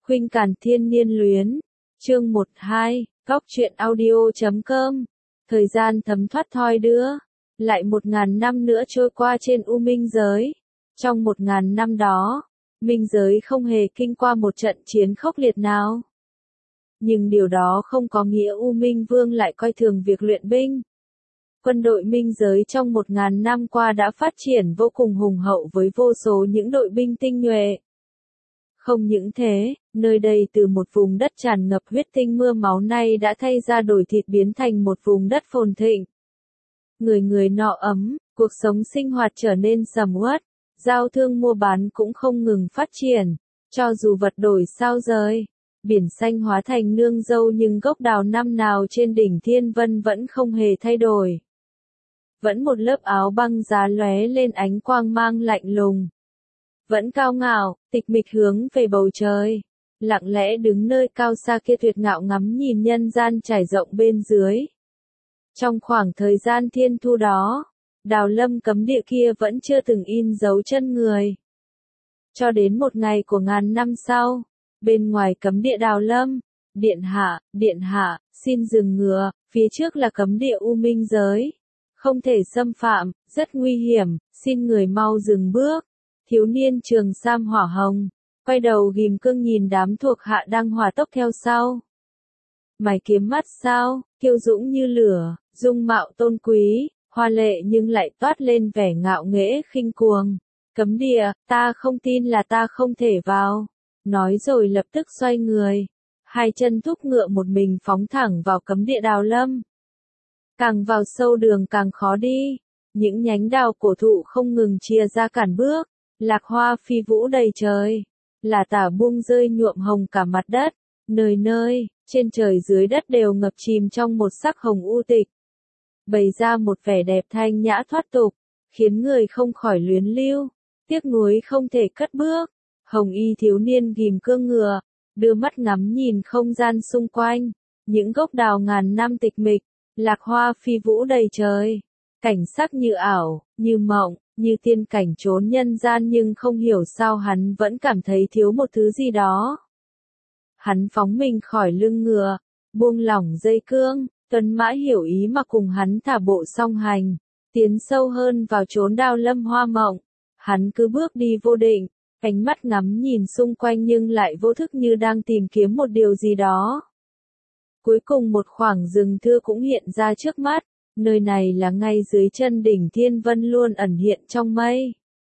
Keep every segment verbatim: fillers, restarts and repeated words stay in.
Khuynh Càn Thiên Niên Luyến, chương một hai, Góc truyện audio chấm com. Thời gian thấm thoát thoi đưa, lại một ngàn năm nữa trôi qua trên U Minh giới. Trong một ngàn năm đó, Minh giới không hề kinh qua một trận chiến khốc liệt nào. Nhưng điều đó không có nghĩa U Minh Vương lại coi thường việc luyện binh. Quân đội Minh giới trong một ngàn năm qua đã phát triển vô cùng hùng hậu với vô số những đội binh tinh nhuệ. Không những thế, nơi đây từ một vùng đất tràn ngập huyết tinh mưa máu nay đã thay ra đổi thịt biến thành một vùng đất phồn thịnh. Người người no ấm, cuộc sống sinh hoạt trở nên sầm uất, giao thương mua bán cũng không ngừng phát triển, cho dù vật đổi sao rời, biển xanh hóa thành nương dâu nhưng gốc đào năm nào trên đỉnh Thiên Vân vẫn không hề thay đổi. Vẫn một lớp áo băng giá lóe lên ánh quang mang lạnh lùng. Vẫn cao ngạo, tịch mịch hướng về bầu trời, lặng lẽ đứng nơi cao xa kia tuyệt ngạo ngắm nhìn nhân gian trải rộng bên dưới. Trong khoảng thời gian thiên thu đó, Đào Lâm cấm địa kia vẫn chưa từng in dấu chân người. Cho đến một ngày của ngàn năm sau, bên ngoài cấm địa Đào Lâm, điện hạ, điện hạ, xin dừng ngựa, phía trước là cấm địa U Minh giới. Không thể xâm phạm, rất nguy hiểm, xin người mau dừng bước. Thiếu niên trường sam hỏa hồng, quay đầu ghim cương nhìn đám thuộc hạ đang hỏa tốc theo sau. Mày kiếm mắt sao, kiêu dũng như lửa, dung mạo tôn quý, hoa lệ nhưng lại toát lên vẻ ngạo nghễ khinh cuồng. Cấm địa, ta không tin là ta không thể vào. Nói rồi lập tức xoay người, hai chân thúc ngựa một mình phóng thẳng vào cấm địa Đào Lâm. Càng vào sâu đường càng khó đi, những nhánh đào cổ thụ không ngừng chia ra cản bước. Lạc hoa phi vũ đầy trời, là tả buông rơi nhuộm hồng cả mặt đất, nơi nơi, trên trời dưới đất đều ngập chìm trong một sắc hồng u tịch. Bày ra một vẻ đẹp thanh nhã thoát tục, khiến người không khỏi luyến lưu, tiếc nuối không thể cất bước. Hồng y thiếu niên ghim cương ngựa, đưa mắt ngắm nhìn không gian xung quanh, những gốc đào ngàn năm tịch mịch, lạc hoa phi vũ đầy trời, cảnh sắc như ảo, như mộng. Như tiên cảnh trốn nhân gian nhưng không hiểu sao hắn vẫn cảm thấy thiếu một thứ gì đó. Hắn phóng mình khỏi lưng ngựa, buông lỏng dây cương, Tuấn Mã hiểu ý mà cùng hắn thả bộ song hành, tiến sâu hơn vào chốn Đào Lâm hoa mộng. Hắn cứ bước đi vô định, ánh mắt ngắm nhìn xung quanh nhưng lại vô thức như đang tìm kiếm một điều gì đó. Cuối cùng một khoảng rừng thưa cũng hiện ra trước mắt. Nơi này là ngay dưới chân đỉnh Thiên Vân luôn ẩn hiện trong mây.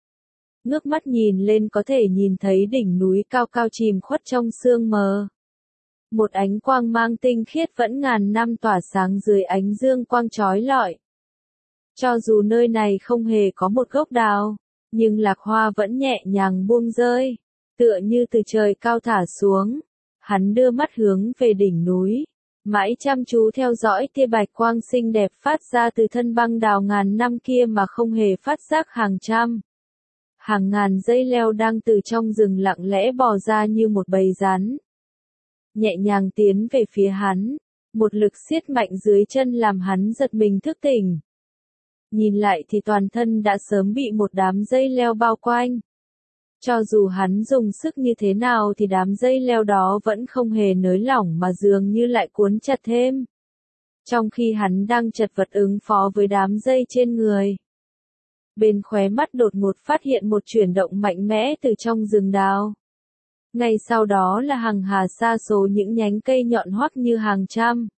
Ngước mắt nhìn lên có thể nhìn thấy đỉnh núi cao cao chìm khuất trong sương mờ. Một ánh quang mang tinh khiết vẫn ngàn năm tỏa sáng dưới ánh dương quang chói lọi. Cho dù nơi này không hề có một gốc đào, nhưng lạc hoa vẫn nhẹ nhàng buông rơi, tựa như từ trời cao thả xuống. Hắn đưa mắt hướng về đỉnh núi, mãi chăm chú theo dõi tia bạch quang xinh đẹp phát ra từ thân băng đào ngàn năm kia mà không hề phát giác hàng trăm, hàng ngàn dây leo đang từ trong rừng lặng lẽ bò ra như một bầy rắn. Nhẹ nhàng tiến về phía hắn, một lực siết mạnh dưới chân làm hắn giật mình thức tỉnh. Nhìn lại thì toàn thân đã sớm bị một đám dây leo bao quanh. Cho dù hắn dùng sức như thế nào thì đám dây leo đó vẫn không hề nới lỏng mà dường như lại cuốn chặt thêm. Trong khi hắn đang chật vật ứng phó với đám dây trên người, bên khóe mắt đột ngột phát hiện một chuyển động mạnh mẽ từ trong rừng đào. Ngay sau đó là hàng hà sa số những nhánh cây nhọn hoắt như hàng trăm,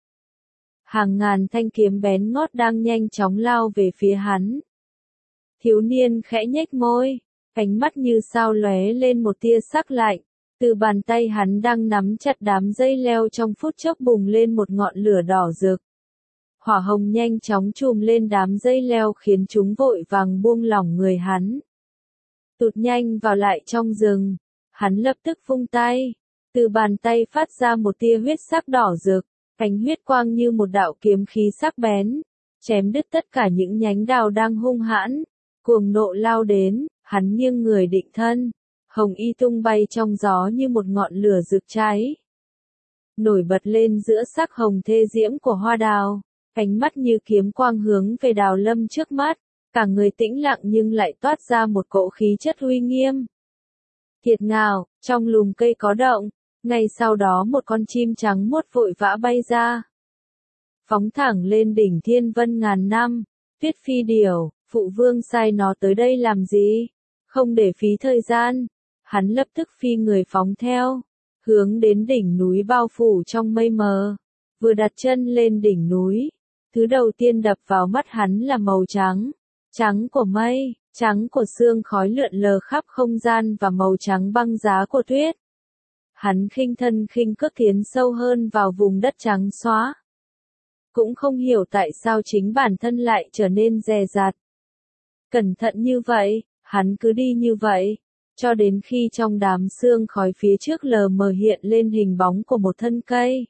hàng ngàn thanh kiếm bén ngót đang nhanh chóng lao về phía hắn. Thiếu niên khẽ nhếch môi. Ánh mắt như sao lóe lên một tia sắc lạnh, từ bàn tay hắn đang nắm chặt đám dây leo trong phút chốc bùng lên một ngọn lửa đỏ rực. Hỏa hồng nhanh chóng trùm lên đám dây leo khiến chúng vội vàng buông lỏng người hắn. Tụt nhanh vào lại trong rừng, hắn lập tức vung tay, từ bàn tay phát ra một tia huyết sắc đỏ rực, ánh huyết quang như một đạo kiếm khí sắc bén, chém đứt tất cả những nhánh đào đang hung hãn, cuồng nộ lao đến. Hắn nghiêng người định thân, hồng y tung bay trong gió như một ngọn lửa rực cháy. Nổi bật lên giữa sắc hồng thê diễm của hoa đào, ánh mắt như kiếm quang hướng về Đào Lâm trước mắt, cả người tĩnh lặng nhưng lại toát ra một cỗ khí chất uy nghiêm. Thiệt ngào, trong lùm cây có động, Ngay sau đó một con chim trắng muốt vội vã bay ra. Phóng thẳng lên đỉnh thiên vân ngàn năm. Tuyết phi điểu, phụ vương sai nó tới đây làm gì? Không để phí thời gian. Hắn lập tức phi người phóng theo. Hướng đến đỉnh núi bao phủ trong mây mờ. Vừa đặt chân lên đỉnh núi. Thứ đầu tiên đập vào mắt hắn là màu trắng. Trắng của mây, trắng của sương khói lượn lờ khắp không gian và màu trắng băng giá của tuyết. Hắn khinh thân khinh cước tiến sâu hơn vào vùng đất trắng xóa. Cũng không hiểu tại sao chính bản thân lại trở nên dè dặt. Cẩn thận như vậy, hắn cứ đi như vậy, cho đến khi trong đám sương khói phía trước lờ mờ hiện lên hình bóng của một thân cây.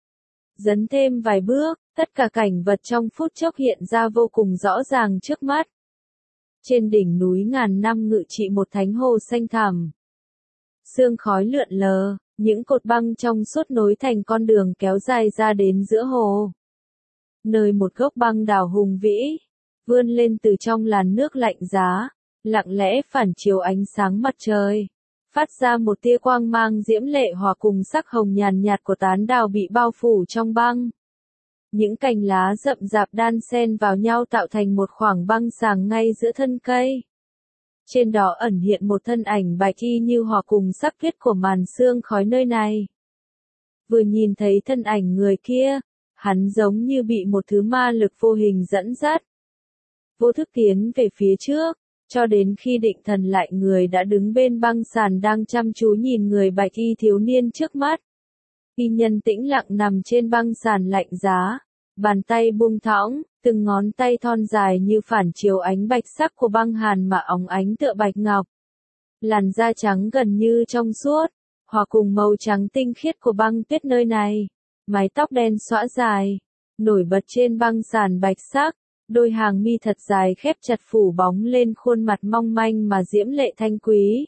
Dấn thêm vài bước, tất cả cảnh vật trong phút chốc hiện ra vô cùng rõ ràng trước mắt. Trên đỉnh núi ngàn năm ngự trị một thánh hồ xanh thẳm. Sương khói lượn lờ, những cột băng trong suốt nối thành con đường kéo dài ra đến giữa hồ. Nơi một gốc băng đào hùng vĩ, vươn lên từ trong làn nước lạnh giá, lặng lẽ phản chiếu ánh sáng mặt trời, phát ra một tia quang mang diễm lệ hòa cùng sắc hồng nhàn nhạt của tán đào bị bao phủ trong băng. Những cành lá rậm rạp đan xen vào nhau tạo thành một khoảng băng sàng ngay giữa thân cây. Trên đó ẩn hiện một thân ảnh bạch y như hòa cùng sắc tuyết của màn sương khói nơi này. Vừa nhìn thấy thân ảnh người kia, hắn giống như bị một thứ ma lực vô hình dẫn dắt. Vô thức tiến về phía trước, cho đến khi định thần lại người đã đứng bên băng sàn đang chăm chú nhìn người bạch y thiếu niên trước mắt. Y nhân tĩnh lặng nằm trên băng sàn lạnh giá, bàn tay buông thõng, từng ngón tay thon dài như phản chiếu ánh bạch sắc của băng hàn mà óng ánh tựa bạch ngọc. Làn da trắng gần như trong suốt, hòa cùng màu trắng tinh khiết của băng tuyết nơi này. Mái tóc đen xõa dài, nổi bật trên băng sàn bạch sắc, đôi hàng mi thật dài khép chặt phủ bóng lên khuôn mặt mong manh mà diễm lệ thanh quý.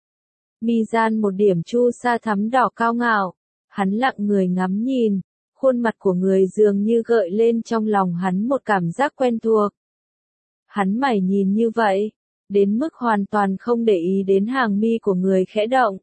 Mi gian một điểm chu sa thắm đỏ cao ngạo, hắn lặng người ngắm nhìn, khuôn mặt của người dường như gợi lên trong lòng hắn một cảm giác quen thuộc. Hắn mải nhìn như vậy, đến mức hoàn toàn không để ý đến hàng mi của người khẽ động.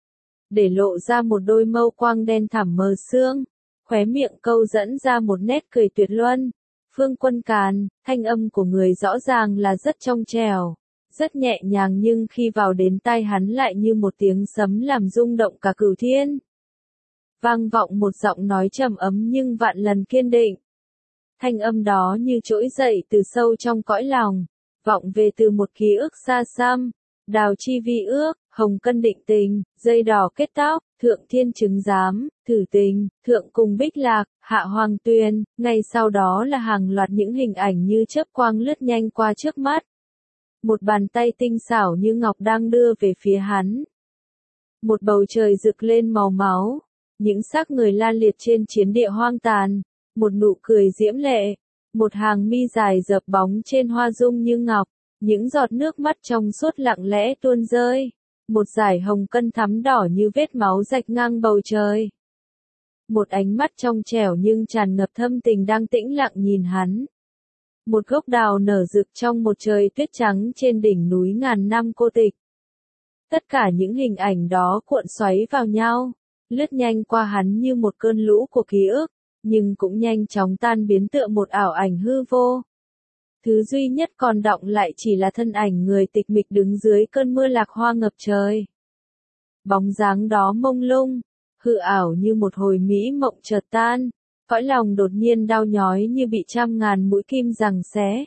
Để lộ ra một đôi mâu quang đen thẳm mờ sương. Khóe miệng câu dẫn ra một nét cười tuyệt luân. Phương Quân Càn, thanh âm của người rõ ràng là rất trong trẻo, rất nhẹ nhàng nhưng khi vào đến tai hắn lại như một tiếng sấm làm rung động cả cửu thiên. Vang vọng một giọng nói trầm ấm nhưng vạn lần kiên định. Thanh âm đó như trỗi dậy từ sâu trong cõi lòng, vọng về từ một ký ức xa xăm. Đào chi vi ước, hồng cân định tình, dây đỏ kết tóc, thượng thiên chứng giám, thử tình, thượng cùng bích lạc, hạ hoàng tuyền, ngay sau đó là hàng loạt những hình ảnh như chớp quang lướt nhanh qua trước mắt. Một bàn tay tinh xảo như ngọc đang đưa về phía hắn. Một bầu trời rực lên màu máu, những xác người la liệt trên chiến địa hoang tàn, một nụ cười diễm lệ, một hàng mi dài dập bóng trên hoa dung như ngọc. Những giọt nước mắt trong suốt lặng lẽ tuôn rơi, một dải hồng cân thắm đỏ như vết máu rạch ngang bầu trời. Một ánh mắt trong trẻo nhưng tràn ngập thâm tình đang tĩnh lặng nhìn hắn. Một gốc đào nở rực trong một trời tuyết trắng trên đỉnh núi ngàn năm cô tịch. Tất cả những hình ảnh đó cuộn xoáy vào nhau, lướt nhanh qua hắn như một cơn lũ của ký ức, nhưng cũng nhanh chóng tan biến tựa một ảo ảnh hư vô. Thứ duy nhất còn đọng lại chỉ là thân ảnh người tịch mịch đứng dưới cơn mưa lạc hoa ngập trời. Bóng dáng đó mông lung, hư ảo như một hồi mỹ mộng chợt tan, cõi lòng đột nhiên đau nhói như bị trăm ngàn mũi kim giằng xé.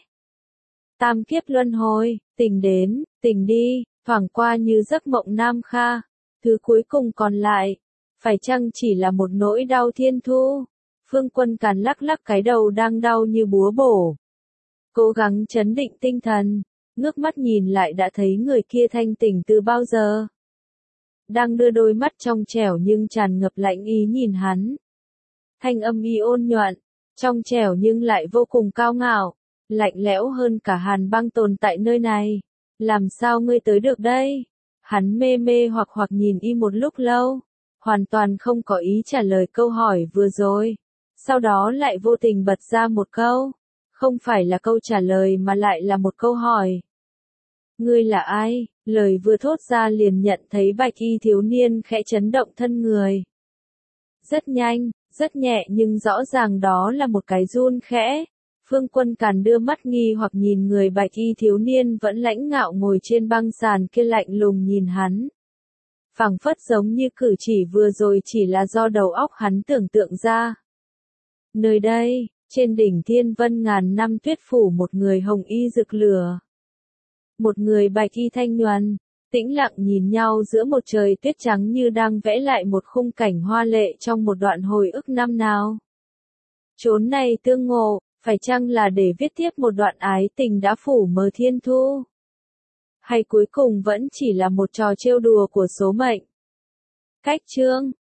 Tam kiếp luân hồi, tình đến, tình đi, thoảng qua như giấc mộng nam kha, thứ cuối cùng còn lại, phải chăng chỉ là một nỗi đau thiên thu? Phương Quân Càn lắc lắc cái đầu đang đau như búa bổ. Cố gắng trấn định tinh thần, ngước mắt nhìn lại đã thấy người kia thanh tỉnh từ bao giờ. Đang đưa đôi mắt trong trẻo nhưng tràn ngập lạnh ý nhìn hắn. Thanh âm y ôn nhuận, trong trẻo nhưng lại vô cùng cao ngạo, lạnh lẽo hơn cả hàn băng tồn tại nơi này. Làm sao ngươi tới được đây? Hắn mê mê hoặc hoặc nhìn y một lúc lâu, hoàn toàn không có ý trả lời câu hỏi vừa rồi. Sau đó lại vô tình bật ra một câu. Không phải là câu trả lời mà lại là một câu hỏi. Ngươi là ai? Lời vừa thốt ra liền nhận thấy bạch y thiếu niên khẽ chấn động thân người. Rất nhanh, rất nhẹ nhưng rõ ràng đó là một cái run khẽ. Phương Quân Càn đưa mắt nghi hoặc nhìn người bạch y thiếu niên vẫn lãnh ngạo ngồi trên băng sàn kia lạnh lùng nhìn hắn. Phảng phất giống như cử chỉ vừa rồi chỉ là do đầu óc hắn tưởng tượng ra. Nơi đây, trên đỉnh thiên vân ngàn năm tuyết phủ một người hồng y rực lửa. Một người bạch y thanh nhuần, tĩnh lặng nhìn nhau giữa một trời tuyết trắng như đang vẽ lại một khung cảnh hoa lệ trong một đoạn hồi ức năm nào. Chốn này tương ngộ, phải chăng là để viết tiếp một đoạn ái tình đã phủ mờ thiên thu? Hay cuối cùng vẫn chỉ là một trò trêu đùa của số mệnh? Cách chương